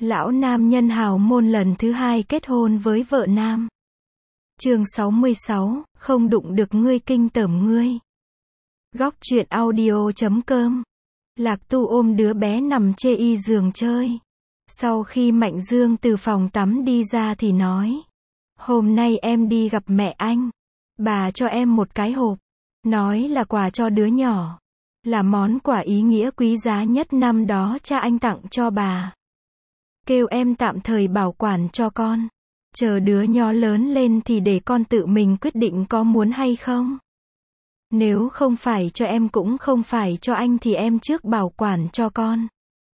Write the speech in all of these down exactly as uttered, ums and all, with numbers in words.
Lão nam nhân hào môn lần thứ hai kết hôn với vợ nam. Chương sáu mươi sáu, không đụng được ngươi kinh tởm ngươi. Góc truyện audio chấm com. Lạc Tu ôm đứa bé nằm chê y giường chơi. Sau khi Mạnh Dương từ phòng tắm đi ra thì nói: hôm nay em đi gặp mẹ anh. Bà cho em một cái hộp. Nói là quà cho đứa nhỏ. Là món quà ý nghĩa quý giá nhất năm đó cha anh tặng cho bà. Kêu em tạm thời bảo quản cho con. Chờ đứa nhỏ lớn lên thì để con tự mình quyết định có muốn hay không. Nếu không phải cho em cũng không phải cho anh thì em trước bảo quản cho con.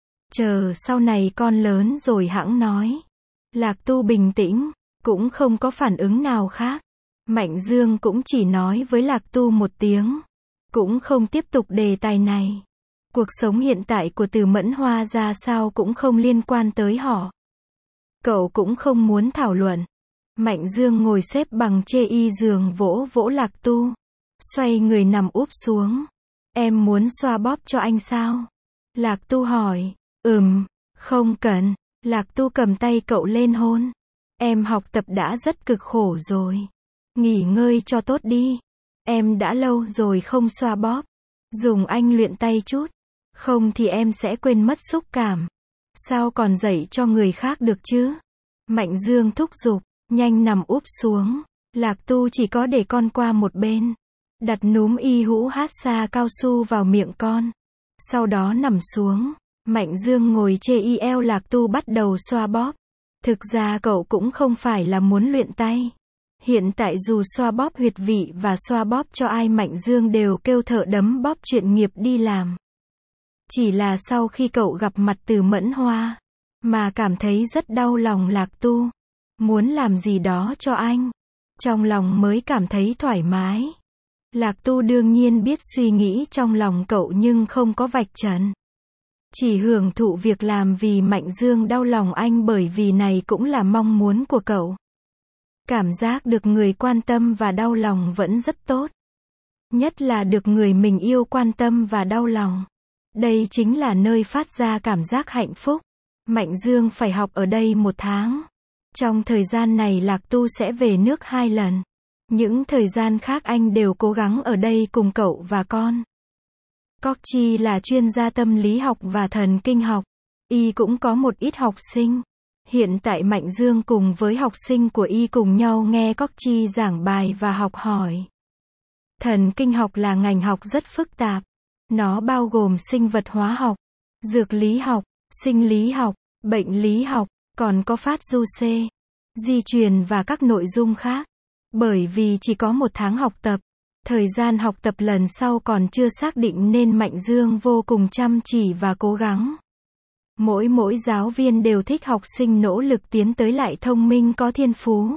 Chờ sau này con lớn rồi hẵng nói. Lạc Tu bình tĩnh, cũng không có phản ứng nào khác. Mạnh Dương cũng chỉ nói với Lạc Tu một tiếng. Cũng không tiếp tục đề tài này. Cuộc sống hiện tại của Từ Mẫn Hoa ra sao cũng không liên quan tới họ. Cậu cũng không muốn thảo luận. Mạnh Dương ngồi xếp bằng chê y giường vỗ vỗ Lạc Tu. Xoay người nằm úp xuống. Em muốn xoa bóp cho anh sao? Lạc Tu hỏi. Ừm, không cần. Lạc Tu cầm tay cậu lên hôn. Em học tập đã rất cực khổ rồi. Nghỉ ngơi cho tốt đi. Em đã lâu rồi không xoa bóp. Dùng anh luyện tay chút. Không thì em sẽ quên mất xúc cảm. Sao còn dạy cho người khác được chứ? Mạnh Dương thúc giục. Nhanh nằm úp xuống. Lạc Tu chỉ có để con qua một bên. Đặt núm y hũ hát xa cao su vào miệng con. Sau đó nằm xuống. Mạnh Dương ngồi chê y eo Lạc Tu bắt đầu xoa bóp. Thực ra cậu cũng không phải là muốn luyện tay. Hiện tại dù xoa bóp huyệt vị và xoa bóp cho ai Mạnh Dương đều kêu thợ đấm bóp chuyên nghiệp đi làm. Chỉ là sau khi cậu gặp mặt Từ Mẫn Hoa, mà cảm thấy rất đau lòng Lạc Tu. Muốn làm gì đó cho anh. Trong lòng mới cảm thấy thoải mái. Lạc Tu đương nhiên biết suy nghĩ trong lòng cậu nhưng không có vạch trần. Chỉ hưởng thụ việc làm vì Mạnh Dương đau lòng anh bởi vì này cũng là mong muốn của cậu. Cảm giác được người quan tâm và đau lòng vẫn rất tốt. Nhất là được người mình yêu quan tâm và đau lòng. Đây chính là nơi phát ra cảm giác hạnh phúc. Mạnh Dương phải học ở đây một tháng. Trong thời gian này Lạc Tu sẽ về nước hai lần. Những thời gian khác anh đều cố gắng ở đây cùng cậu và con. Cóc Chi là chuyên gia tâm lý học và thần kinh học. Y cũng có một ít học sinh. Hiện tại Mạnh Dương cùng với học sinh của Y cùng nhau nghe Cóc Chi giảng bài và học hỏi. Thần kinh học là ngành học rất phức tạp. Nó bao gồm sinh vật hóa học, dược lý học, sinh lý học, bệnh lý học, còn có phát du xê, di truyền và các nội dung khác. Bởi vì chỉ có một tháng học tập, thời gian học tập lần sau còn chưa xác định nên Mạnh Dương vô cùng chăm chỉ và cố gắng. Mỗi mỗi giáo viên đều thích học sinh nỗ lực tiến tới lại thông minh có thiên phú.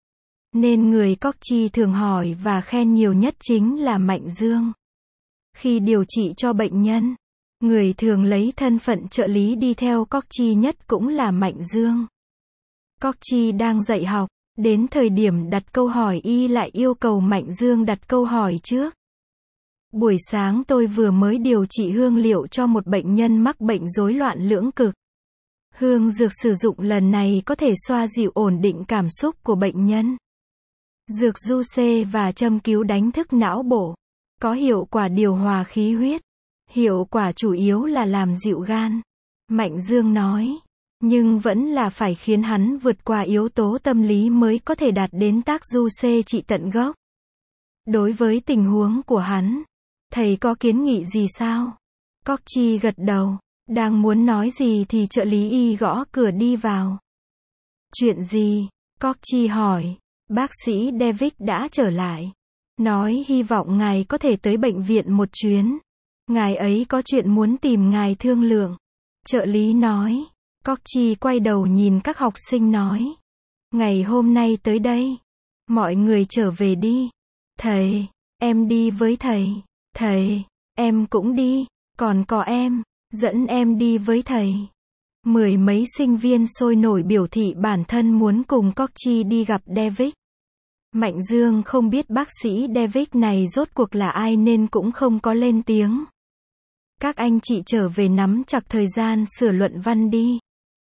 Nên người Cóc Chi thường hỏi và khen nhiều nhất chính là Mạnh Dương. Khi điều trị cho bệnh nhân, người thường lấy thân phận trợ lý đi theo Cóc Chi nhất cũng là Mạnh Dương. Cóc Chi đang dạy học, đến thời điểm đặt câu hỏi Y lại yêu cầu Mạnh Dương đặt câu hỏi trước. Buổi sáng tôi vừa mới điều trị hương liệu cho một bệnh nhân mắc bệnh rối loạn lưỡng cực. Hương dược sử dụng lần này có thể xoa dịu ổn định cảm xúc của bệnh nhân. Dược du xê và châm cứu đánh thức não bộ. Có hiệu quả điều hòa khí huyết. Hiệu quả chủ yếu là làm dịu gan. Mạnh Dương nói. Nhưng vẫn là phải khiến hắn vượt qua yếu tố tâm lý mới có thể đạt đến tác du xê trị tận gốc. Đối với tình huống của hắn, thầy có kiến nghị gì sao? Cóc Chi gật đầu. Đang muốn nói gì thì trợ lý Y gõ cửa đi vào. Chuyện gì? Cóc Chi hỏi. Bác sĩ David đã trở lại. Nói hy vọng ngài có thể tới bệnh viện một chuyến. Ngài ấy có chuyện muốn tìm ngài thương lượng. Trợ lý nói. Cóc Chi quay đầu nhìn các học sinh nói. Ngày hôm nay tới đây. Mọi người trở về đi. Thầy, em đi với thầy. Thầy, em cũng đi. Còn có em, dẫn em đi với thầy. Mười mấy sinh viên sôi nổi biểu thị bản thân muốn cùng Cóc Chi đi gặp David. Mạnh Dương không biết bác sĩ David này rốt cuộc là ai nên cũng không có lên tiếng. Các anh chị trở về nắm chặt thời gian sửa luận văn đi.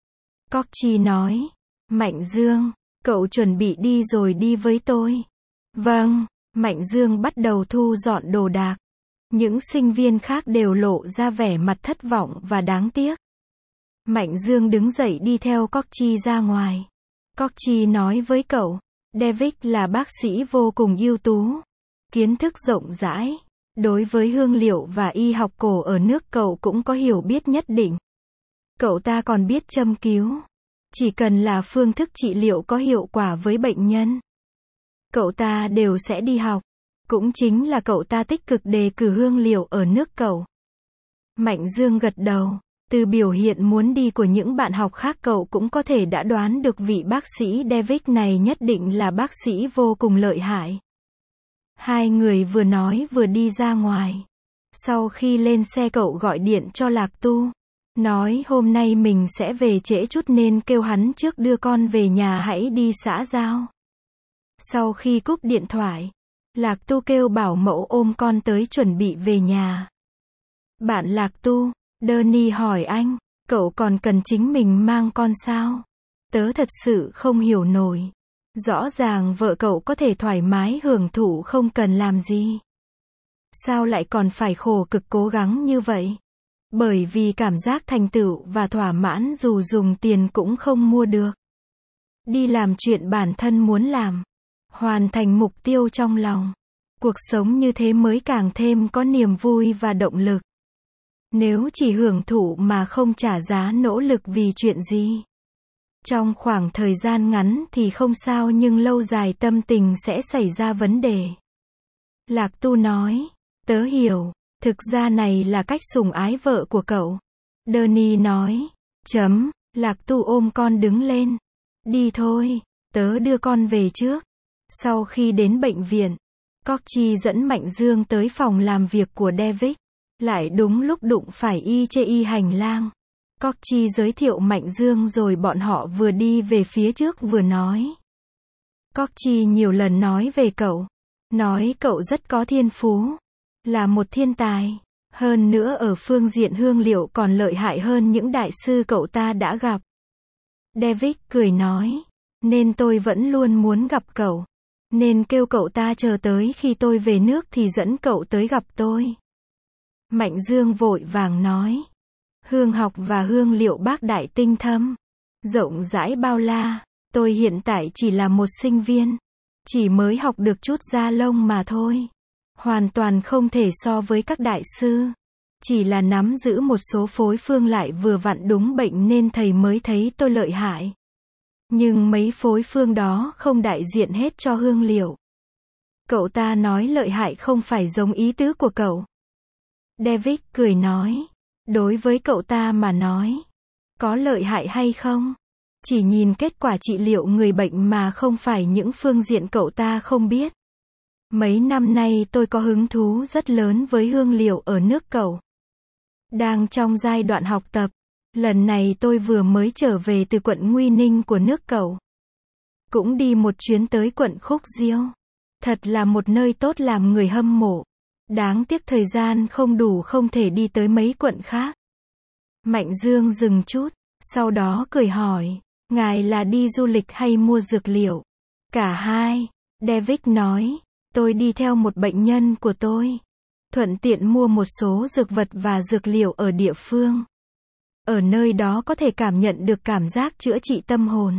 Cóc Chi nói. Mạnh Dương, cậu chuẩn bị đi rồi đi với tôi. Vâng, Mạnh Dương bắt đầu thu dọn đồ đạc. Những sinh viên khác đều lộ ra vẻ mặt thất vọng và đáng tiếc. Mạnh Dương đứng dậy đi theo Cóc Chi ra ngoài. Cóc Chi nói với cậu, David là bác sĩ vô cùng ưu tú, kiến thức rộng rãi. Đối với hương liệu và y học cổ ở nước cậu cũng có hiểu biết nhất định. Cậu ta còn biết châm cứu. Chỉ cần là phương thức trị liệu có hiệu quả với bệnh nhân, cậu ta đều sẽ đi học. Cũng chính là cậu ta tích cực đề cử hương liệu ở nước cậu. Mạnh Dương gật đầu. Từ biểu hiện muốn đi của những bạn học khác cậu cũng có thể đã đoán được vị bác sĩ David này nhất định là bác sĩ vô cùng lợi hại. Hai người vừa nói vừa đi ra ngoài. Sau khi lên xe cậu gọi điện cho Lạc Tu. Nói hôm nay mình sẽ về trễ chút nên kêu hắn trước đưa con về nhà hãy đi xã giao. Sau khi cúp điện thoại, Lạc Tu kêu bảo mẫu ôm con tới chuẩn bị về nhà. Bạn Lạc Tu, Danny hỏi anh, cậu còn cần chính mình mang con sao? Tớ thật sự không hiểu nổi. Rõ ràng vợ cậu có thể thoải mái hưởng thụ không cần làm gì. Sao lại còn phải khổ cực cố gắng như vậy? Bởi vì cảm giác thành tựu và thỏa mãn dù dùng tiền cũng không mua được. Đi làm chuyện bản thân muốn làm. Hoàn thành mục tiêu trong lòng. Cuộc sống như thế mới càng thêm có niềm vui và động lực. Nếu chỉ hưởng thụ mà không trả giá nỗ lực vì chuyện gì, trong khoảng thời gian ngắn thì không sao nhưng lâu dài tâm tình sẽ xảy ra vấn đề. Lạc Tu nói, tớ hiểu, thực ra này là cách sủng ái vợ của cậu. Danny nói, chấm, Lạc Tu ôm con đứng lên. Đi thôi, tớ đưa con về trước. Sau khi đến bệnh viện, Cóc Chi dẫn Mạnh Dương tới phòng làm việc của David. Lại đúng lúc đụng phải y chê y hành lang. Cóc Chi giới thiệu Mạnh Dương rồi bọn họ vừa đi về phía trước vừa nói. Cóc Chi nhiều lần nói về cậu. Nói cậu rất có thiên phú. Là một thiên tài. Hơn nữa ở phương diện hương liệu còn lợi hại hơn những đại sư cậu ta đã gặp. David cười nói. Nên tôi vẫn luôn muốn gặp cậu. Nên kêu cậu ta chờ tới khi tôi về nước thì dẫn cậu tới gặp tôi. Mạnh Dương vội vàng nói. Hương học và hương liệu bác đại tinh thâm. Rộng rãi bao la. Tôi hiện tại chỉ là một sinh viên. Chỉ mới học được chút da lông mà thôi. Hoàn toàn không thể so với các đại sư. Chỉ là nắm giữ một số phối phương lại vừa vặn đúng bệnh nên thầy mới thấy tôi lợi hại. Nhưng mấy phối phương đó không đại diện hết cho hương liệu. Cậu ta nói lợi hại không phải giống ý tứ của cậu. David cười nói. Đối với cậu ta mà nói. Có lợi hại hay không? Chỉ nhìn kết quả trị liệu người bệnh mà không phải những phương diện cậu ta không biết. Mấy năm nay tôi có hứng thú rất lớn với hương liệu ở nước cậu. Đang trong giai đoạn học tập. Lần này tôi vừa mới trở về từ quận Nguy Ninh của nước cậu. Cũng đi một chuyến tới quận Khúc Diêu. Thật là một nơi tốt làm người hâm mộ. Đáng tiếc thời gian không đủ không thể đi tới mấy quận khác. Mạnh Dương dừng chút, sau đó cười hỏi, ngài là đi du lịch hay mua dược liệu? Cả hai, David nói, tôi đi theo một bệnh nhân của tôi. Thuận tiện mua một số dược vật và dược liệu ở địa phương. Ở nơi đó có thể cảm nhận được cảm giác chữa trị tâm hồn.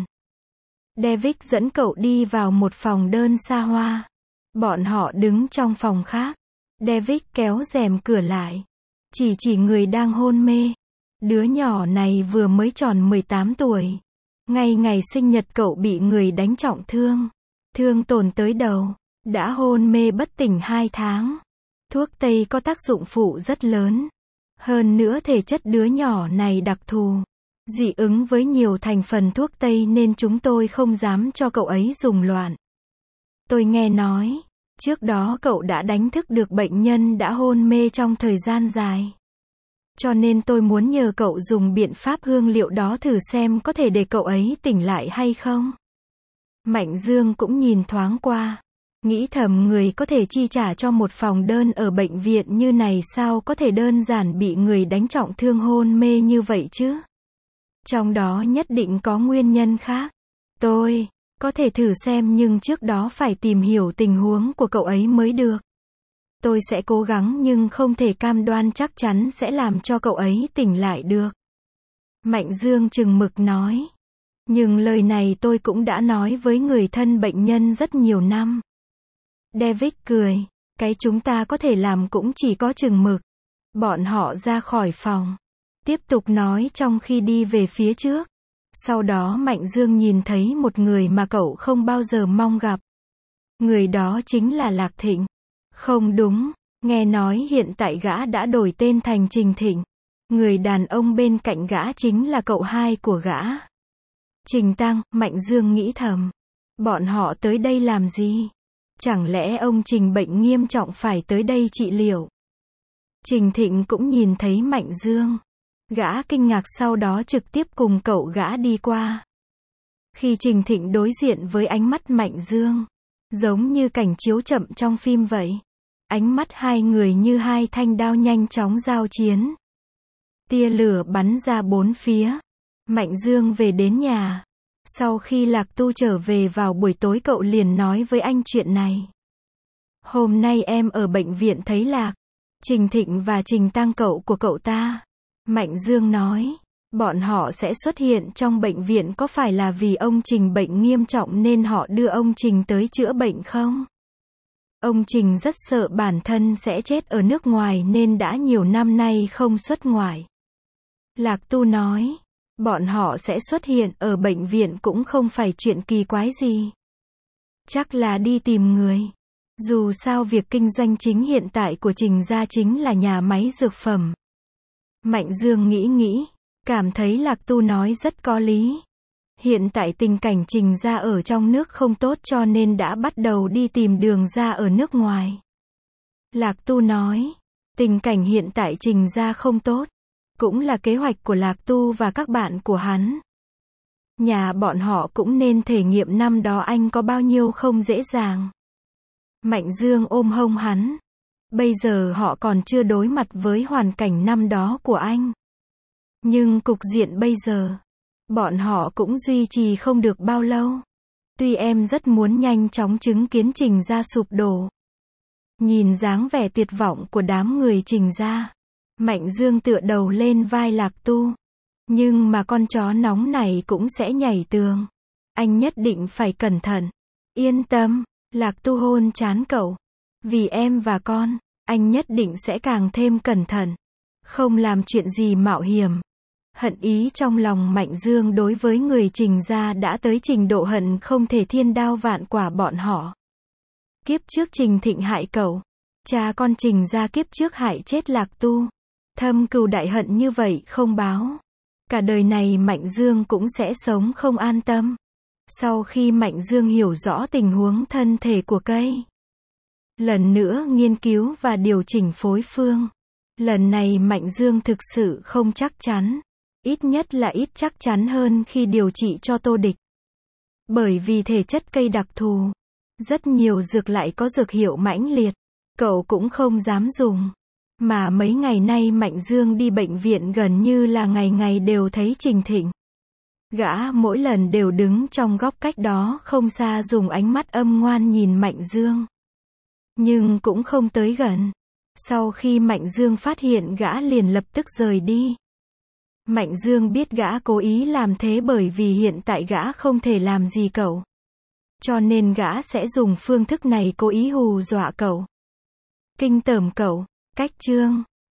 David dẫn cậu đi vào một phòng đơn xa hoa. Bọn họ đứng trong phòng khác. David kéo rèm cửa lại. Chỉ chỉ người đang hôn mê. Đứa nhỏ này vừa mới tròn mười tám tuổi. Ngay ngày sinh nhật cậu bị người đánh trọng thương. Thương tổn tới đầu. Đã hôn mê bất tỉnh hai tháng. Thuốc Tây có tác dụng phụ rất lớn. Hơn nữa thể chất đứa nhỏ này đặc thù. Dị ứng với nhiều thành phần thuốc Tây nên chúng tôi không dám cho cậu ấy dùng loạn. Tôi nghe nói. Trước đó cậu đã đánh thức được bệnh nhân đã hôn mê trong thời gian dài. Cho nên tôi muốn nhờ cậu dùng biện pháp hương liệu đó thử xem có thể để cậu ấy tỉnh lại hay không. Mạnh Dương cũng nhìn thoáng qua. Nghĩ thầm người có thể chi trả cho một phòng đơn ở bệnh viện như này sao có thể đơn giản bị người đánh trọng thương hôn mê như vậy chứ. Trong đó nhất định có nguyên nhân khác. Tôi có thể thử xem nhưng trước đó phải tìm hiểu tình huống của cậu ấy mới được. Tôi sẽ cố gắng nhưng không thể cam đoan chắc chắn sẽ làm cho cậu ấy tỉnh lại được. Mạnh Dương chừng mực nói. Nhưng lời này tôi cũng đã nói với người thân bệnh nhân rất nhiều năm. David cười. Cái chúng ta có thể làm cũng chỉ có chừng mực. Bọn họ ra khỏi phòng. Tiếp tục nói trong khi đi về phía trước. Sau đó Mạnh Dương nhìn thấy một người mà cậu không bao giờ mong gặp. Người đó chính là Lạc Thịnh. Không đúng, nghe nói hiện tại gã đã đổi tên thành Trình Thịnh. Người đàn ông bên cạnh gã chính là cậu hai của gã. Trình Tăng, Mạnh Dương nghĩ thầm. Bọn họ tới đây làm gì? Chẳng lẽ ông Trình bệnh nghiêm trọng phải tới đây trị liệu? Trình Thịnh cũng nhìn thấy Mạnh Dương. Gã kinh ngạc sau đó trực tiếp cùng cậu gã đi qua. Khi Trình Thịnh đối diện với ánh mắt Mạnh Dương, giống như cảnh chiếu chậm trong phim vậy. Ánh mắt hai người như hai thanh đao nhanh chóng giao chiến. Tia lửa bắn ra bốn phía. Mạnh Dương về đến nhà. Sau khi Lạc Tu trở về vào buổi tối cậu liền nói với anh chuyện này. Hôm nay em ở bệnh viện thấy Lạc, Trình Thịnh và Trình Tăng cậu của cậu ta. Mạnh Dương nói, bọn họ sẽ xuất hiện trong bệnh viện có phải là vì ông Trình bệnh nghiêm trọng nên họ đưa ông Trình tới chữa bệnh không? Ông Trình rất sợ bản thân sẽ chết ở nước ngoài nên đã nhiều năm nay không xuất ngoại. Lạc Tu nói, bọn họ sẽ xuất hiện ở bệnh viện cũng không phải chuyện kỳ quái gì. Chắc là đi tìm người. Dù sao việc kinh doanh chính hiện tại của Trình gia chính là nhà máy dược phẩm. Mạnh Dương nghĩ nghĩ, cảm thấy Lạc Tu nói rất có lý. Hiện tại tình cảnh Trình gia ở trong nước không tốt cho nên đã bắt đầu đi tìm đường ra ở nước ngoài. Lạc Tu nói, tình cảnh hiện tại Trình gia không tốt, cũng là kế hoạch của Lạc Tu và các bạn của hắn. Nhà bọn họ cũng nên thể nghiệm năm đó anh có bao nhiêu không dễ dàng. Mạnh Dương ôm hông hắn. Bây giờ họ còn chưa đối mặt với hoàn cảnh năm đó của anh. Nhưng cục diện bây giờ, bọn họ cũng duy trì không được bao lâu. Tuy em rất muốn nhanh chóng chứng kiến Trình gia sụp đổ. Nhìn dáng vẻ tuyệt vọng của đám người Trình gia, Mạnh Dương tựa đầu lên vai Lạc Tu. Nhưng mà con chó nóng này cũng sẽ nhảy tường. Anh nhất định phải cẩn thận. Yên tâm, Lạc Tu hôn trán cậu. Vì em và con, anh nhất định sẽ càng thêm cẩn thận. Không làm chuyện gì mạo hiểm. Hận ý trong lòng Mạnh Dương đối với người Trình gia đã tới trình độ hận không thể thiên đao vạn quả bọn họ. Kiếp trước Trình Thịnh hại cậu. Cha con Trình gia kiếp trước hại chết Lạc Tu. Thâm cừu đại hận như vậy không báo. Cả đời này Mạnh Dương cũng sẽ sống không an tâm. Sau khi Mạnh Dương hiểu rõ tình huống thân thể của cây, lần nữa nghiên cứu và điều chỉnh phối phương. Lần này Mạnh Dương thực sự không chắc chắn. Ít nhất là ít chắc chắn hơn khi điều trị cho Tô Địch. Bởi vì thể chất cây đặc thù, rất nhiều dược lại có dược hiệu mãnh liệt. Cậu cũng không dám dùng. Mà mấy ngày nay Mạnh Dương đi bệnh viện gần như là ngày ngày đều thấy Trình Thịnh. Gã mỗi lần đều đứng trong góc cách đó không xa dùng ánh mắt âm ngoan nhìn Mạnh Dương. Nhưng cũng không tới gần. Sau khi Mạnh Dương phát hiện gã liền lập tức rời đi. Mạnh Dương biết gã cố ý làm thế bởi vì hiện tại gã không thể làm gì cậu. Cho nên gã sẽ dùng phương thức này cố ý hù dọa cậu. Kinh tởm cậu. Cách chương